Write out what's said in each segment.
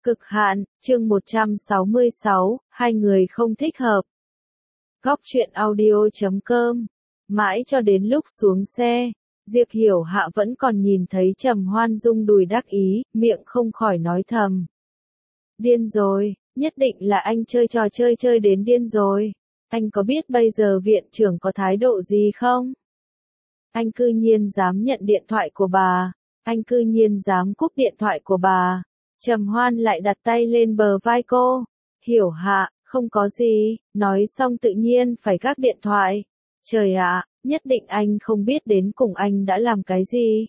Cực hạn, chương 166, hai người không thích hợp. Góc truyện audio.com. Mãi cho đến lúc xuống xe, Diệp Hiểu Hạ vẫn còn nhìn thấy Trầm Hoan rung đùi đắc ý, miệng không khỏi nói thầm. Điên rồi, nhất định là anh chơi trò chơi đến điên rồi. Anh có biết bây giờ viện trưởng có thái độ gì không? Anh cư nhiên dám nhận điện thoại của bà. Anh cư nhiên dám cúp điện thoại của bà. Trầm Hoan lại đặt tay lên bờ vai cô. Hiểu Hạ, không có gì, nói xong tự nhiên phải gác điện thoại. Trời ạ, nhất định anh không biết đến cùng anh đã làm cái gì.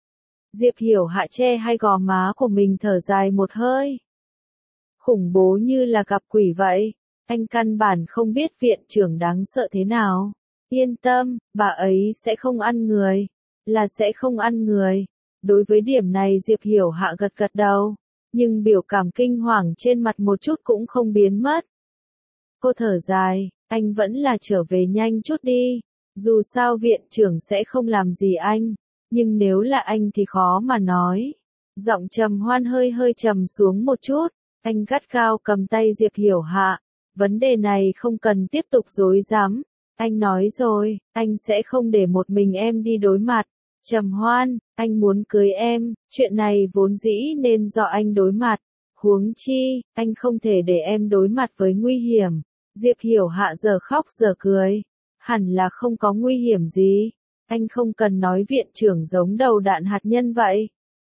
Diệp Hiểu Hạ che hai gò má của mình thở dài một hơi. Khủng bố như là gặp quỷ vậy. Anh căn bản không biết viện trưởng đáng sợ thế nào. Yên tâm, bà ấy sẽ không ăn người. Là sẽ không ăn người. Đối với điểm này Diệp Hiểu Hạ gật gật đầu. Nhưng biểu cảm kinh hoàng trên mặt một chút cũng không biến mất. Cô thở dài, anh vẫn là trở về nhanh chút đi. Dù sao viện trưởng sẽ không làm gì anh. Nhưng nếu là anh thì khó mà nói. Giọng Trầm Hoan hơi trầm xuống một chút. Anh gắt gao cầm tay Diệp Hiểu Hạ. Vấn đề này không cần tiếp tục dối dám. Anh nói rồi, anh sẽ không để một mình em đi đối mặt. Trầm Hoan, anh muốn cưới em, chuyện này vốn dĩ nên do anh đối mặt. Huống chi, anh không thể để em đối mặt với nguy hiểm. Diệp Hiểu Hạ giờ khóc giờ cười. Hẳn là không có nguy hiểm gì. Anh không cần nói viện trưởng giống đầu đạn hạt nhân vậy.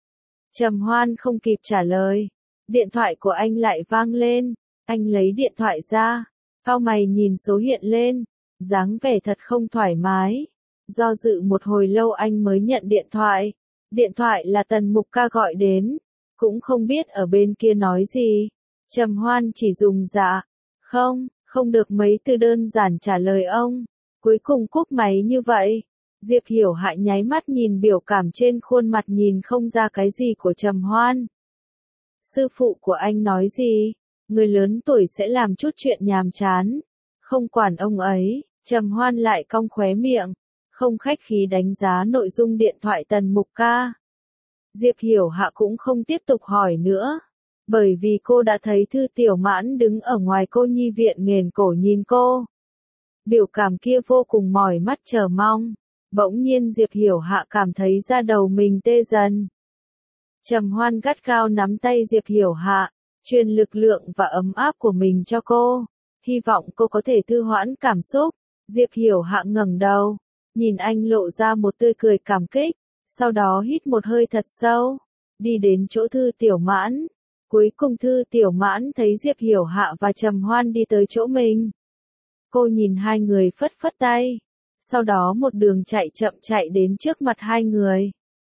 Trầm Hoan không kịp trả lời. Điện thoại của anh lại vang lên. Anh lấy điện thoại ra. Cau mày nhìn số hiện lên. Dáng vẻ thật không thoải mái. Do dự một hồi lâu anh mới nhận điện thoại. Điện thoại là Tần Mục Ca gọi đến. Cũng không biết ở bên kia nói gì. Trầm Hoan chỉ dùng dạ. Không được mấy từ đơn giản trả lời ông. Cuối cùng cúp máy như vậy. Diệp Hiểu Hạ nháy mắt nhìn biểu cảm trên khuôn mặt nhìn không ra cái gì của Trầm Hoan. Sư phụ của anh nói gì? Người lớn tuổi sẽ làm chút chuyện nhàm chán. Không quản ông ấy. Trầm Hoan lại cong khóe miệng. Không khách khí đánh giá nội dung điện thoại Tần Mục Ca. Diệp Hiểu Hạ cũng không tiếp tục hỏi nữa. Bởi vì cô đã thấy Thư Tiểu Mãn đứng ở ngoài cô nhi viện nghển cổ nhìn cô. Biểu cảm kia vô cùng mỏi mắt chờ mong. Bỗng nhiên Diệp Hiểu Hạ cảm thấy da đầu mình tê dần. Trầm Hoan gắt gao nắm tay Diệp Hiểu Hạ, truyền lực lượng và ấm áp của mình cho cô. Hy vọng cô có thể thư hoãn cảm xúc. Diệp Hiểu Hạ ngẩng đầu. Nhìn anh lộ ra một tươi cười cảm kích, sau đó hít một hơi thật sâu, đi đến chỗ Thư Tiểu Mãn. Cuối cùng Thư Tiểu Mãn thấy Diệp Hiểu Hạ và Trầm Hoan đi tới chỗ mình. Cô nhìn hai người phất phất tay, sau đó một đường chạy chậm chạy đến trước mặt hai người.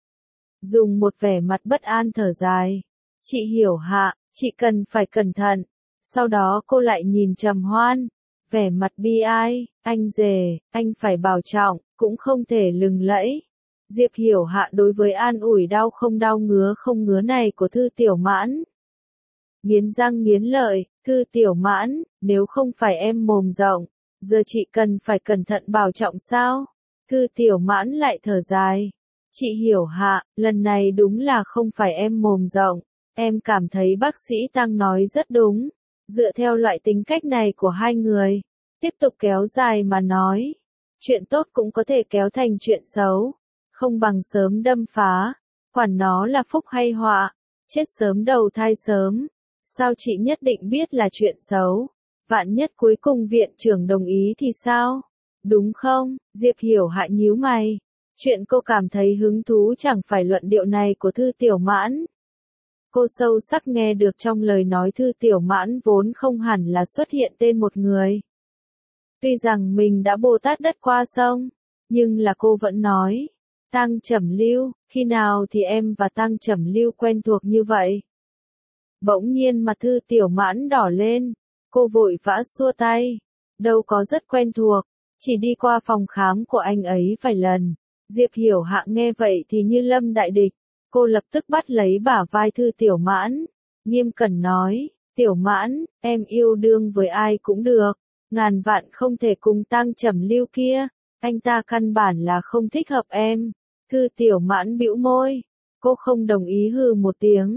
Dùng một vẻ mặt bất an thở dài. Chị Hiểu Hạ, chị cần phải cẩn thận. Sau đó cô lại nhìn Trầm Hoan. Vẻ mặt bi ai, anh rể, anh phải bảo trọng, cũng không thể lừng lẫy. Diệp Hiểu Hạ đối với an ủi đau không ngứa này của Thư Tiểu Mãn. Nghiến răng nghiến lợi, Thư Tiểu Mãn, nếu không phải em mồm rộng, giờ chị cần phải cẩn thận bảo trọng sao? Thư Tiểu Mãn lại thở dài. Chị Hiểu Hạ, lần này đúng là không phải em mồm rộng, em cảm thấy bác sĩ Tăng nói rất đúng. Dựa theo loại tính cách này của hai người, tiếp tục kéo dài mà nói, chuyện tốt cũng có thể kéo thành chuyện xấu, không bằng sớm đâm phá, quản nó là phúc hay họa, chết sớm đầu thai sớm, sao chị nhất định biết là chuyện xấu, vạn nhất cuối cùng viện trưởng đồng ý thì sao, đúng không? Diệp Hiểu Hạ nhíu mày, chuyện cô cảm thấy hứng thú chẳng phải luận điệu này của Thư Tiểu Mãn. Cô sâu sắc nghe được trong lời nói Thư Tiểu Mãn vốn không hẳn là xuất hiện tên một người. Tuy rằng mình đã Bồ Tát đất qua sông, nhưng là cô vẫn nói. Tăng Trầm Lưu, khi nào thì em và Tăng Trầm Lưu quen thuộc như vậy? Bỗng nhiên mặt Thư Tiểu Mãn đỏ lên, cô vội vã xua tay. Đâu có rất quen thuộc, chỉ đi qua phòng khám của anh ấy vài lần. Diệp Hiểu Hạ nghe vậy thì như lâm đại địch. Cô lập tức bắt lấy bả vai Thư Tiểu Mãn, nghiêm cẩn nói, Tiểu Mãn, em yêu đương với ai cũng được, ngàn vạn không thể cùng Tăng Trầm Lưu kia, anh ta căn bản là không thích hợp em. Thư Tiểu Mãn bĩu môi, cô không đồng ý hừ một tiếng,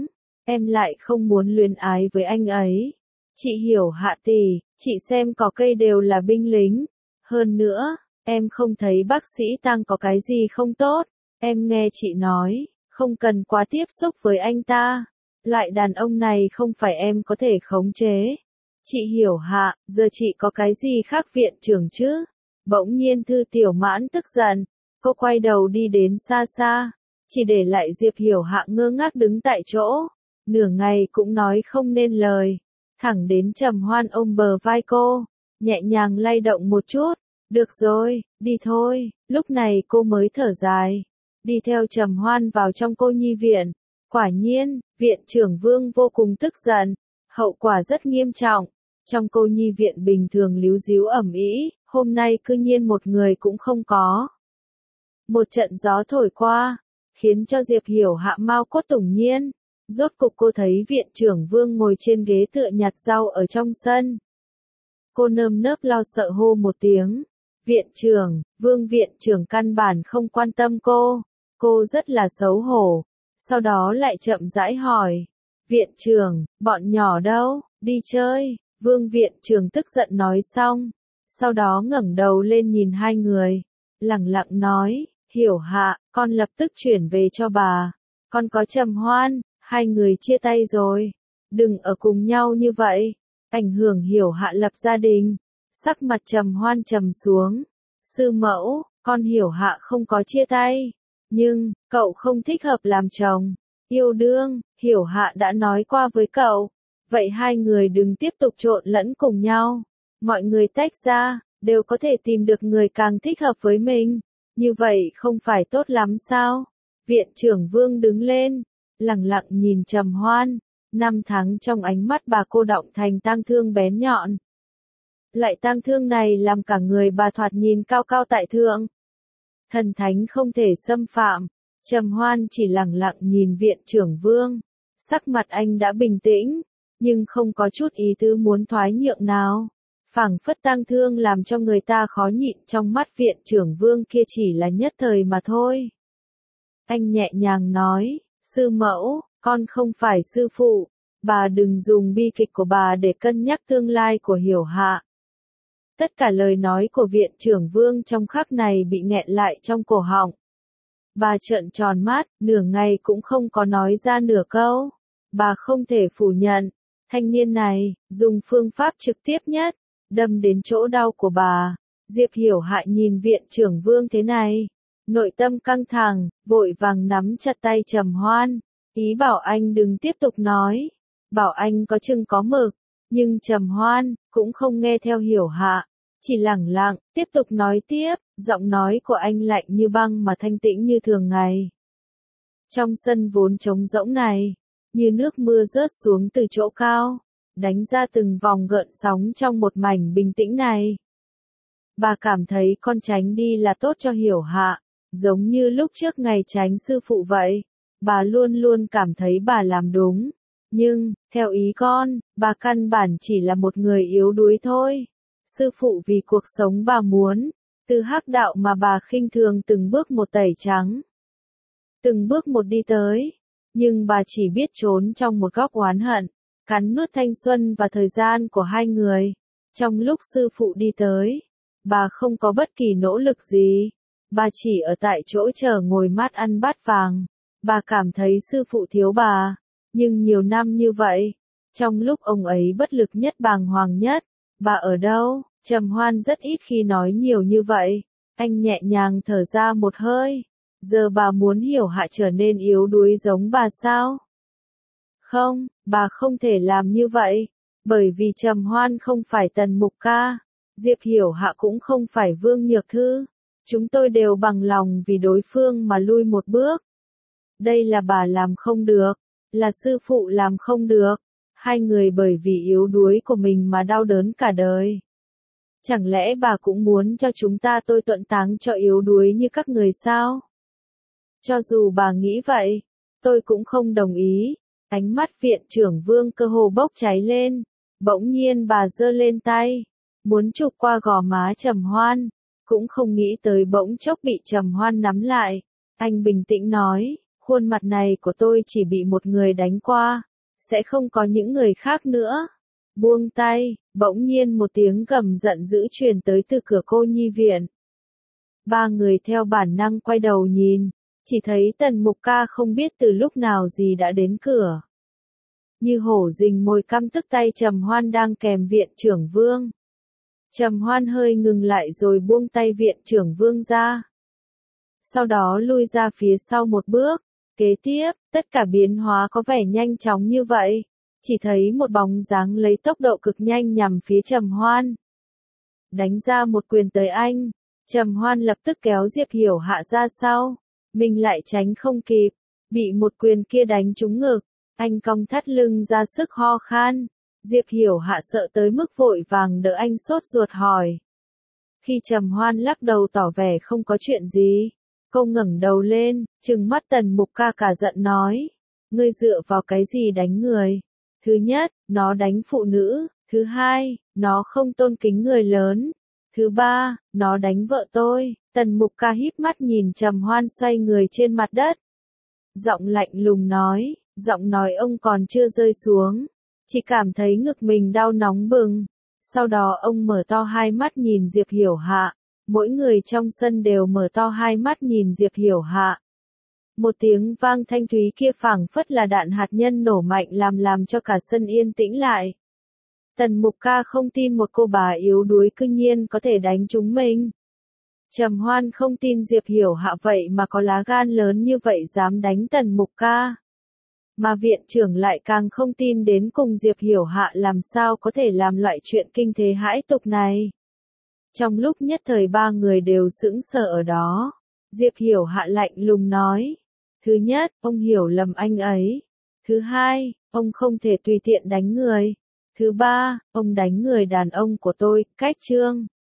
em lại không muốn luyến ái với anh ấy. Chị hiểu Hạ tỷ, chị xem cỏ cây đều là binh lính. Hơn nữa, em không thấy bác sĩ Tăng có cái gì không tốt. Em nghe chị nói, không cần quá tiếp xúc với anh ta. Loại đàn ông này không phải em có thể khống chế. Chị hiểu Hạ, giờ chị có cái gì khác viện trưởng chứ? Bỗng nhiên Thư Tiểu Mãn tức giận. Cô quay đầu đi đến xa xa. Chỉ để lại Diệp Hiểu Hạ ngơ ngác đứng tại chỗ. Nửa ngày cũng nói không nên lời. Thẳng đến Trầm Hoan ôm bờ vai cô, nhẹ nhàng lay động một chút. Được rồi, đi thôi. Lúc này cô mới thở dài. Đi theo Trầm Hoan vào trong cô nhi viện. Quả nhiên, viện trưởng Vương vô cùng tức giận. Hậu quả rất nghiêm trọng. Trong cô nhi viện bình thường líu díu ẩm ĩ, hôm nay cư nhiên một người cũng không có. Một trận gió thổi qua, khiến cho Diệp Hiểu Hạ mau cốt tủng nhiên. Rốt cục cô thấy viện trưởng Vương ngồi trên ghế tựa nhặt rau ở trong sân. Cô nơm nớp lo sợ hô một tiếng. Viện trưởng, Vương viện trưởng căn bản không quan tâm cô. Cô rất là xấu hổ. Sau đó lại chậm rãi hỏi. Viện trưởng, bọn nhỏ đâu, đi chơi. Vương viện trưởng tức giận nói xong. Sau đó ngẩng đầu lên nhìn hai người. Lẳng lặng nói, Hiểu Hạ, con lập tức chuyển về cho bà. Con có Trầm Hoan, hai người chia tay rồi. Đừng ở cùng nhau như vậy. Ảnh hưởng Hiểu Hạ lập gia đình. Sắc mặt Trầm Hoan trầm xuống. Sư mẫu, con Hiểu Hạ không có chia tay. Nhưng, cậu không thích hợp làm chồng. Yêu đương, Hiểu Hạ đã nói qua với cậu. Vậy hai người đừng tiếp tục trộn lẫn cùng nhau. Mọi người tách ra, đều có thể tìm được người càng thích hợp với mình. Như vậy không phải tốt lắm sao? Viện trưởng Vương đứng lên, lẳng lặng nhìn Trầm Hoan. 5 tháng trong ánh mắt bà cô động thành tang thương bén nhọn. Loại tang thương này làm cả người bà thoạt nhìn cao cao tại thượng. Thần thánh không thể xâm phạm. Trầm Hoan chỉ lẳng lặng nhìn viện trưởng Vương. Sắc mặt anh đã bình tĩnh, nhưng không có chút ý tứ muốn thoái nhượng nào. Phảng phất tang thương làm cho người ta khó nhịn, trong mắt viện trưởng Vương kia chỉ là nhất thời mà thôi. Anh nhẹ nhàng nói, sư mẫu, con không phải sư phụ, bà đừng dùng bi kịch của bà để cân nhắc tương lai của Hiểu Hạ. Tất cả lời nói của viện trưởng Vương trong khắc này bị nghẹn lại trong cổ họng. Bà trợn tròn mắt, nửa ngày cũng không có nói ra nửa câu. Bà không thể phủ nhận, thanh niên này, dùng phương pháp trực tiếp nhất, đâm đến chỗ đau của bà. Diệp Hiểu Hạ nhìn viện trưởng Vương thế này, nội tâm căng thẳng, vội vàng nắm chặt tay Trầm Hoan, ý bảo anh đừng tiếp tục nói, bảo anh có chừng có mực, nhưng Trầm Hoan cũng không nghe theo Hiểu Hạ, chỉ lẳng lặng tiếp tục nói tiếp, giọng nói của anh lạnh như băng mà thanh tĩnh như thường ngày. Trong sân vốn trống rỗng này, như nước mưa rớt xuống từ chỗ cao, đánh ra từng vòng gợn sóng trong một mảnh bình tĩnh này. Bà cảm thấy con tránh đi là tốt cho Hiểu Hạ, giống như lúc trước ngày tránh sư phụ vậy. Bà luôn luôn cảm thấy bà làm đúng. Nhưng, theo ý con, bà căn bản chỉ là một người yếu đuối thôi. Sư phụ vì cuộc sống bà muốn, từ hắc đạo mà bà khinh thường từng bước một tẩy trắng. Từng bước một đi tới. Nhưng bà chỉ biết trốn trong một góc oán hận, cắn nuốt thanh xuân và thời gian của hai người. Trong lúc sư phụ đi tới, bà không có bất kỳ nỗ lực gì. Bà chỉ ở tại chỗ chờ ngồi mát ăn bát vàng. Bà cảm thấy sư phụ thiếu bà. Nhưng nhiều năm như vậy, trong lúc ông ấy bất lực nhất bàng hoàng nhất, bà ở đâu? Trầm Hoan rất ít khi nói nhiều như vậy. Anh nhẹ nhàng thở ra một hơi. Giờ bà muốn Hiểu Hạ trở nên yếu đuối giống bà sao? Không, bà không thể làm như vậy. Bởi vì Trầm Hoan không phải Tần Mục Ca. Diệp Hiểu Hạ cũng không phải Vương Nhược Thư. Chúng tôi đều bằng lòng vì đối phương mà lui một bước. Đây là bà làm không được. Là sư phụ làm không được. Hai người bởi vì yếu đuối của mình mà đau đớn cả đời. Chẳng lẽ bà cũng muốn cho chúng ta tôi tuận táng cho yếu đuối như các người sao? Cho dù bà nghĩ vậy, tôi cũng không đồng ý. Ánh mắt viện trưởng Vương cơ hồ bốc cháy lên. Bỗng nhiên bà giơ lên tay, muốn chụp qua gò má Trầm Hoan, cũng không nghĩ tới bỗng chốc bị Trầm Hoan nắm lại. Anh bình tĩnh nói, khuôn mặt này của tôi chỉ bị một người đánh qua, sẽ không có những người khác nữa. Buông tay, bỗng nhiên một tiếng gầm giận dữ truyền tới từ cửa cô nhi viện. Ba người theo bản năng quay đầu nhìn, chỉ thấy Tần Mục Ca không biết từ lúc nào gì đã đến cửa. Như hổ rình mồi căm tức tay Trầm Hoan đang kèm viện trưởng Vương. Trầm Hoan hơi ngừng lại rồi buông tay viện trưởng Vương ra. Sau đó lui ra phía sau một bước. Kế tiếp, tất cả biến hóa có vẻ nhanh chóng như vậy. Chỉ thấy một bóng dáng lấy tốc độ cực nhanh nhằm phía Trầm Hoan. Đánh ra một quyền tới anh. Trầm Hoan lập tức kéo Diệp Hiểu Hạ ra sau. Mình lại tránh không kịp. Bị một quyền kia đánh trúng ngực. Anh cong thắt lưng ra sức ho khan. Diệp Hiểu Hạ sợ tới mức vội vàng đỡ anh sốt ruột hỏi. Khi Trầm Hoan lắc đầu tỏ vẻ không có chuyện gì. Cô ngẩng đầu lên, trừng mắt Tần Mục Ca cả giận nói. Ngươi dựa vào cái gì đánh người? Thứ nhất, nó đánh phụ nữ. Thứ hai, nó không tôn kính người lớn. Thứ ba, nó đánh vợ tôi. Tần Mục Ca híp mắt nhìn Trầm Hoan xoay người trên mặt đất. Giọng lạnh lùng nói, giọng nói ông còn chưa rơi xuống. Chỉ cảm thấy ngực mình đau nóng bừng. Sau đó ông mở to hai mắt nhìn Diệp Hiểu Hạ. Mỗi người trong sân đều mở to hai mắt nhìn Diệp Hiểu Hạ. Một tiếng vang thanh thúy kia phảng phất là đạn hạt nhân nổ mạnh làm cho cả sân yên tĩnh lại. Tần Mục Ca không tin một cô bà yếu đuối cư nhiên có thể đánh trúng mình. Trầm Hoan không tin Diệp Hiểu Hạ vậy mà có lá gan lớn như vậy dám đánh Tần Mục Ca. Mà viện trưởng lại càng không tin đến cùng Diệp Hiểu Hạ làm sao có thể làm loại chuyện kinh thế hãi tục này. Trong lúc nhất thời ba người đều sững sờ ở đó. Diệp Hiểu Hạ lạnh lùng nói. Thứ nhất, ông hiểu lầm anh ấy. Thứ hai, ông không thể tùy tiện đánh người. Thứ ba, ông đánh người đàn ông của tôi, cách chương.